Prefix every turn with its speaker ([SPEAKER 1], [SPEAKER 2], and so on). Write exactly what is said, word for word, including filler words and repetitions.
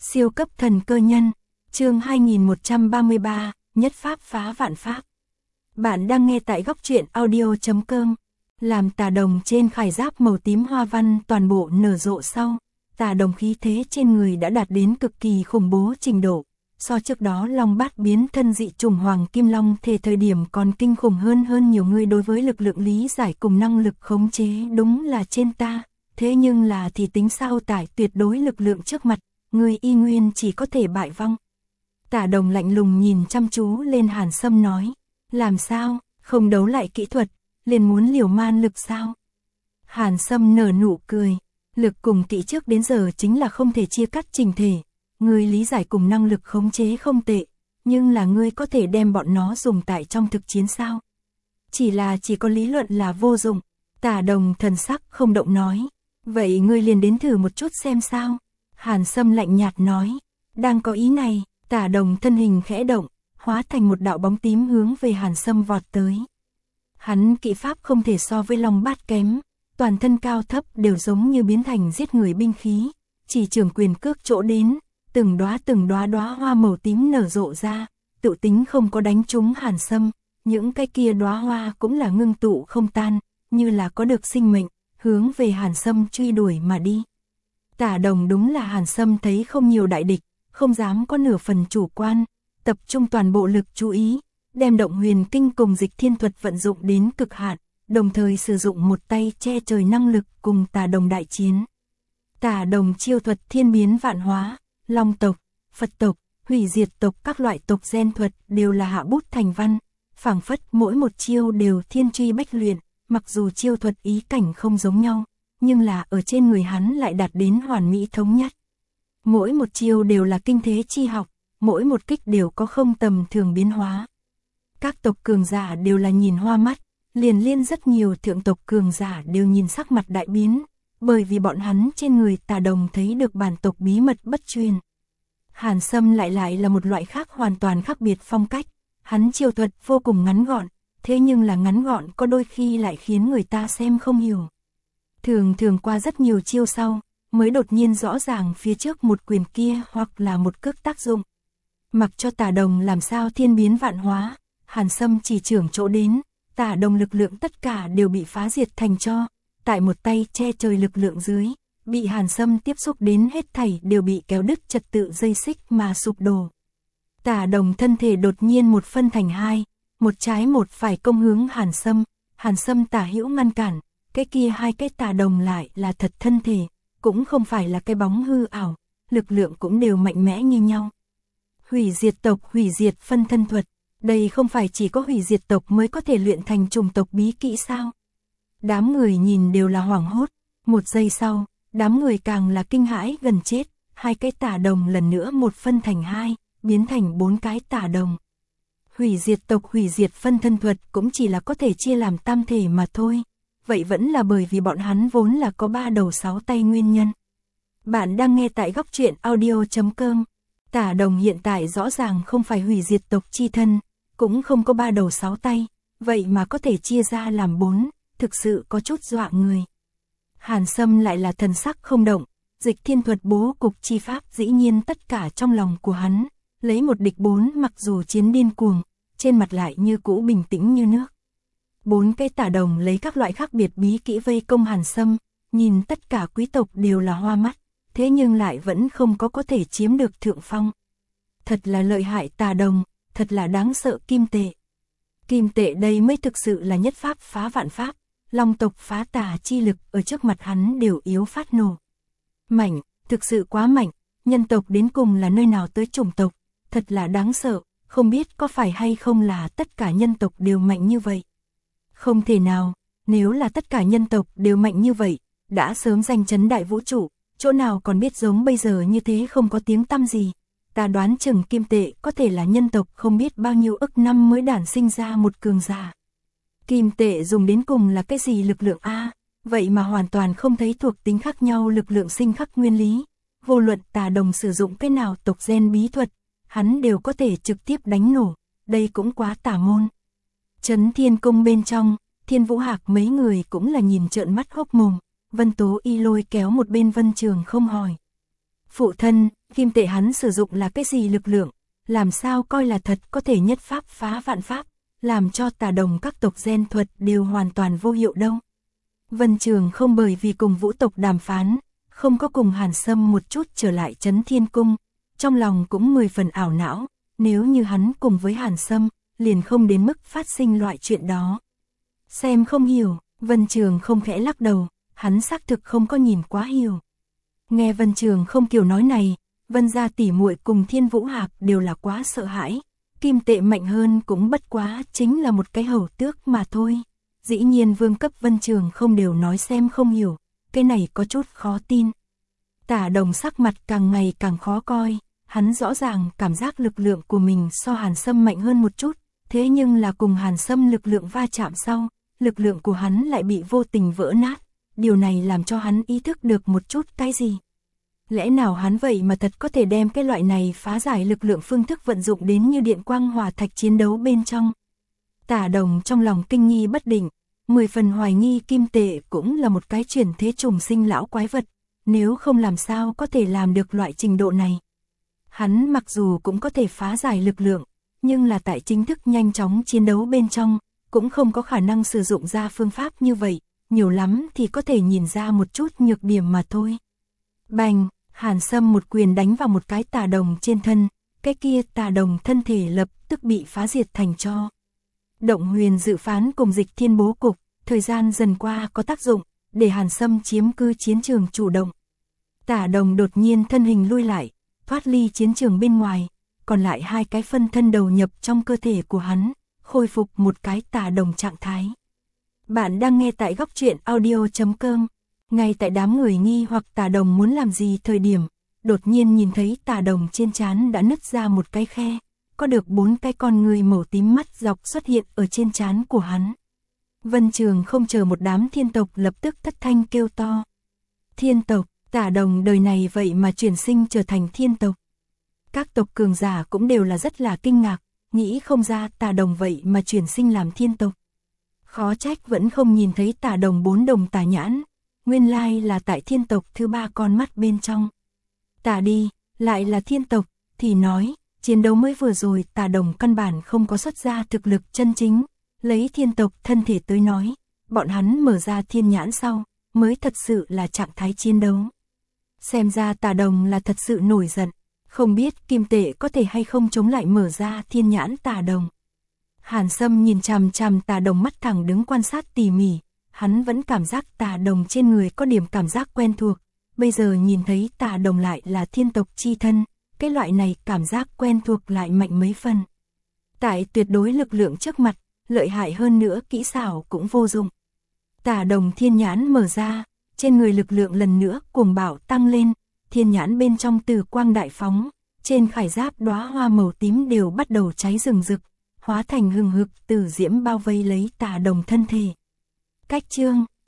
[SPEAKER 1] Siêu cấp thần cơ nhân, chương hai nghìn một trăm ba mươi ba, nhất pháp phá vạn pháp. Bạn đang nghe tại góc truyện audio chấm com. Làm tà đồng trên khải giáp màu tím hoa văn toàn bộ nở rộ sau, tà đồng khí thế trên người đã đạt đến cực kỳ khủng bố trình độ. So trước đó Long Bát biến thân dị trùng Hoàng Kim Long thể thời điểm còn kinh khủng hơn hơn nhiều người. Đối với lực lượng lý giải cùng năng lực khống chế đúng là trên ta, thế nhưng là thì tính sao tải tuyệt đối lực lượng trước mặt, người y nguyên chỉ có thể bại vong. Tả đồng lạnh lùng nhìn chăm chú lên Hàn Sâm nói, làm sao, không đấu lại kỹ thuật, liền muốn liều man lực sao? Hàn Sâm nở nụ cười, lực cùng kỹ trước đến giờ chính là không thể chia cắt trình thể, người lý giải cùng năng lực khống chế không tệ, nhưng là ngươi có thể đem bọn nó dùng tại trong thực chiến sao? Chỉ là chỉ có lý luận là vô dụng. Tả đồng thần sắc không động nói, vậy ngươi liền đến thử một chút xem sao? Hàn Sâm lạnh nhạt nói, đang có ý này. Tả đồng thân hình khẽ động, hóa thành một đạo bóng tím hướng về Hàn Sâm vọt tới. Hắn kỹ pháp không thể so với Long Bát kém, toàn thân cao thấp đều giống như biến thành giết người binh khí, chỉ trường quyền cước chỗ đến, từng đóa từng đóa đóa hoa màu tím nở rộ ra, tự tính không có đánh trúng Hàn Sâm, những cái kia đóa hoa cũng là ngưng tụ không tan, như là có được sinh mệnh, hướng về Hàn Sâm truy đuổi mà đi. Tả đồng đúng là Hàn Sâm thấy không nhiều đại địch, không dám có nửa phần chủ quan, tập trung toàn bộ lực chú ý, đem động huyền kinh cùng dịch thiên thuật vận dụng đến cực hạn, đồng thời sử dụng một tay che trời năng lực cùng tà đồng đại chiến. Tà đồng chiêu thuật thiên biến vạn hóa, Long tộc, Phật tộc, hủy diệt tộc các loại tộc gen thuật đều là hạ bút thành văn, phảng phất mỗi một chiêu đều thiên truy bách luyện, mặc dù chiêu thuật ý cảnh không giống nhau, nhưng là ở trên người hắn lại đạt đến hoàn mỹ thống nhất. Mỗi một chiêu đều là kinh thế chi học, mỗi một kích đều có không tầm thường biến hóa. Các tộc cường giả đều là nhìn hoa mắt, liền liên rất nhiều thượng tộc cường giả đều nhìn sắc mặt đại biến, bởi vì bọn hắn trên người tà đồng thấy được bản tộc bí mật bất truyền. Hàn Sâm lại lại là một loại khác hoàn toàn khác biệt phong cách, hắn chiêu thuật vô cùng ngắn gọn, thế nhưng là ngắn gọn có đôi khi lại khiến người ta xem không hiểu. Thường thường qua rất nhiều chiêu sau, mới đột nhiên rõ ràng phía trước một quyền kia hoặc là một cước tác dụng. Mặc cho tả đồng làm sao thiên biến vạn hóa, Hàn Sâm chỉ trưởng chỗ đến, tả đồng lực lượng tất cả đều bị phá diệt thành tro, tại một tay che trời lực lượng dưới, bị Hàn Sâm tiếp xúc đến hết thảy đều bị kéo đứt trật tự dây xích mà sụp đổ. Tả đồng thân thể đột nhiên một phân thành hai, một trái một phải công hướng Hàn Sâm, Hàn Sâm tả hữu ngăn cản, cái kia hai cái tả đồng lại là thật thân thể, cũng không phải là cái bóng hư ảo, lực lượng cũng đều mạnh mẽ như nhau. Hủy diệt tộc hủy diệt phân thân thuật, đây không phải chỉ có hủy diệt tộc mới có thể luyện thành chủng tộc bí kỹ sao? Đám người nhìn đều là hoảng hốt, một giây sau, đám người càng là kinh hãi gần chết, hai cái tả đồng lần nữa một phân thành hai, biến thành bốn cái tả đồng. Hủy diệt tộc hủy diệt phân thân thuật cũng chỉ là có thể chia làm tam thể mà thôi. Vậy vẫn là bởi vì bọn hắn vốn là có ba đầu sáu tay nguyên nhân. Bạn đang nghe tại góc truyện audio chấm com. Tả đồng hiện tại rõ ràng không phải hủy diệt tộc chi thân, cũng không có ba đầu sáu tay, vậy mà có thể chia ra làm bốn, thực sự có chút dọa người. Hàn Sâm lại là thần sắc không động, dịch thiên thuật bố cục chi pháp dĩ nhiên tất cả trong lòng của hắn, lấy một địch bốn mặc dù chiến điên cuồng, trên mặt lại như cũ bình tĩnh như nước. Bốn cái tả đồng lấy các loại khác biệt bí kỹ vây công Hàn Sâm, nhìn tất cả quý tộc đều là hoa mắt, thế nhưng lại vẫn không có có thể chiếm được thượng phong. Thật là lợi hại tà đồng, thật là đáng sợ kim tệ. Kim tệ đây mới thực sự là nhất pháp phá vạn pháp, Long tộc phá tà chi lực ở trước mặt hắn đều yếu phát nổ. Mạnh, thực sự quá mạnh, nhân tộc đến cùng là nơi nào tới chủng tộc, thật là đáng sợ, không biết có phải hay không là tất cả nhân tộc đều mạnh như vậy. Không thể nào, nếu là tất cả nhân tộc đều mạnh như vậy, đã sớm danh chấn đại vũ trụ, chỗ nào còn biết giống bây giờ như thế không có tiếng tăm gì. Ta đoán chừng kim tệ có thể là nhân tộc không biết bao nhiêu ức năm mới đản sinh ra một cường giả. Kim tệ dùng đến cùng là cái gì lực lượng A, vậy mà hoàn toàn không thấy thuộc tính khác nhau lực lượng sinh khắc nguyên lý. Vô luận tà đồng sử dụng cái nào tộc gen bí thuật, hắn đều có thể trực tiếp đánh nổ, đây cũng quá tà môn. Trấn Thiên Cung bên trong, Thiên Vũ Hạc mấy người cũng là nhìn trợn mắt hốc mồm, Vân Tố Y lôi kéo một bên Vân Trường không hỏi. Phụ thân, Kim tệ hắn sử dụng là cái gì lực lượng, làm sao coi là thật có thể nhất pháp phá vạn pháp, làm cho Tà Đồng các tộc gen thuật đều hoàn toàn vô hiệu đâu. Vân Trường không bởi vì cùng Vũ tộc đàm phán, không có cùng Hàn Sâm một chút trở lại Trấn Thiên Cung, trong lòng cũng mười phần ảo não, nếu như hắn cùng với Hàn Sâm, liền không đến mức phát sinh loại chuyện đó. Xem không hiểu, Vân Trường không khẽ lắc đầu, hắn xác thực không có nhìn quá hiểu. Nghe Vân Trường không kiểu nói này, Vân gia tỷ muội cùng Thiên Vũ Hạc đều là quá sợ hãi, kim tệ mạnh hơn cũng bất quá chính là một cái hầu tước mà thôi. Dĩ nhiên vương cấp Vân Trường không đều nói xem không hiểu, cái này có chút khó tin. Tả Đồng sắc mặt càng ngày càng khó coi, hắn rõ ràng cảm giác lực lượng của mình so Hàn Sâm mạnh hơn một chút, thế nhưng là cùng Hàn Sâm lực lượng va chạm sau, lực lượng của hắn lại bị vô tình vỡ nát, điều này làm cho hắn ý thức được một chút cái gì. Lẽ nào hắn vậy mà thật có thể đem cái loại này phá giải lực lượng phương thức vận dụng đến như điện quang hỏa thạch chiến đấu bên trong. Tả Đồng trong lòng kinh nghi bất định, mười phần hoài nghi kim tệ cũng là một cái chuyển thế trùng sinh lão quái vật, nếu không làm sao có thể làm được loại trình độ này. Hắn mặc dù cũng có thể phá giải lực lượng, nhưng là tại chính thức nhanh chóng chiến đấu bên trong, cũng không có khả năng sử dụng ra phương pháp như vậy, nhiều lắm thì có thể nhìn ra một chút nhược điểm mà thôi. Bành, Hàn Sâm một quyền đánh vào một cái Tà Đồng trên thân, cái kia Tà Đồng thân thể lập tức bị phá diệt thành tro. Động huyền dự phán cùng Dịch Thiên bố cục, thời gian dần qua có tác dụng, để Hàn Sâm chiếm cư chiến trường chủ động. Tả Đồng đột nhiên thân hình lui lại, thoát ly chiến trường bên ngoài, còn lại hai cái phân thân đầu nhập trong cơ thể của hắn, khôi phục một cái Tả Đồng trạng thái. Bạn đang nghe tại góc truyện audio chấm com. Ngay tại đám người nghi hoặc Tả Đồng muốn làm gì thời điểm, đột nhiên nhìn thấy Tả Đồng trên trán đã nứt ra một cái khe, có được bốn cái con người màu tím mắt dọc xuất hiện ở trên trán của hắn. Vân Trường không chờ một đám thiên tộc lập tức thất thanh kêu to. Thiên tộc, Tả Đồng đời này vậy mà chuyển sinh trở thành thiên tộc. Các tộc cường giả cũng đều là rất là kinh ngạc, nghĩ không ra Tả Đồng vậy mà chuyển sinh làm thiên tộc. Khó trách vẫn không nhìn thấy Tả Đồng bốn đồng tà nhãn, nguyên lai là tại thiên tộc thứ ba con mắt bên trong. Tả đi, lại là thiên tộc, thì nói, chiến đấu mới vừa rồi Tả Đồng căn bản không có xuất ra thực lực chân chính, lấy thiên tộc thân thể tới nói, bọn hắn mở ra thiên nhãn sau, mới thật sự là trạng thái chiến đấu. Xem ra Tả Đồng là thật sự nổi giận, không biết kim tệ có thể hay không chống lại mở ra thiên nhãn Tả Đồng. Hàn Sâm nhìn chằm chằm Tả Đồng mắt thẳng đứng quan sát tỉ mỉ, hắn vẫn cảm giác Tả Đồng trên người có điểm cảm giác quen thuộc, bây giờ nhìn thấy Tả Đồng lại là thiên tộc chi thân, cái loại này cảm giác quen thuộc lại mạnh mấy phần. Tại tuyệt đối lực lượng trước mặt, lợi hại hơn nữa kỹ xảo cũng vô dụng. Tả Đồng thiên nhãn mở ra, trên người lực lượng lần nữa cuồng bạo tăng lên, thiên nhãn bên trong từ quang đại phóng, trên khải giáp đóa hoa màu tím đều bắt đầu cháy rừng rực, hóa thành hừng hực từ diễm bao vây lấy Tả Đồng thân thể. Cách chương